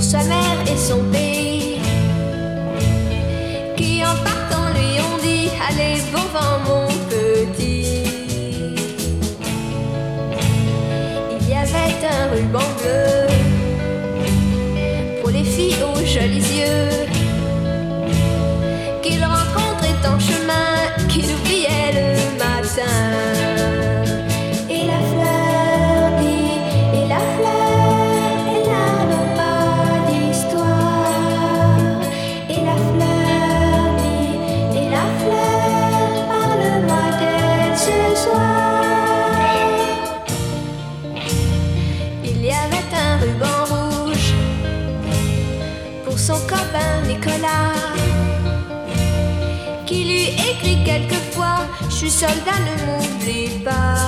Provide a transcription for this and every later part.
sa mère et son pays, qui en partant lui ont dit: allez, bon vent mon petit. Il y avait un ruban bleu pour les filles aux jolis yeux, qu'il rencontrait en chemin, qu'il oubliait le matin. Et la fleur dit, et la fleur, elle n'a pas d'histoire. Et la fleur dit, et la fleur, parle-moi d'elle ce soir. Il y avait un ruban rouge pour son copain Nicolas, qui lui écrit quelquefois: je suis soldat, ne m'oublie pas.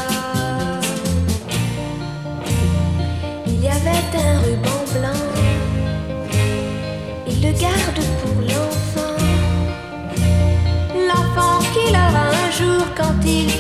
Il y avait un ruban blanc, il le garde pour l'enfant, l'enfant qu'il aura un jour quand il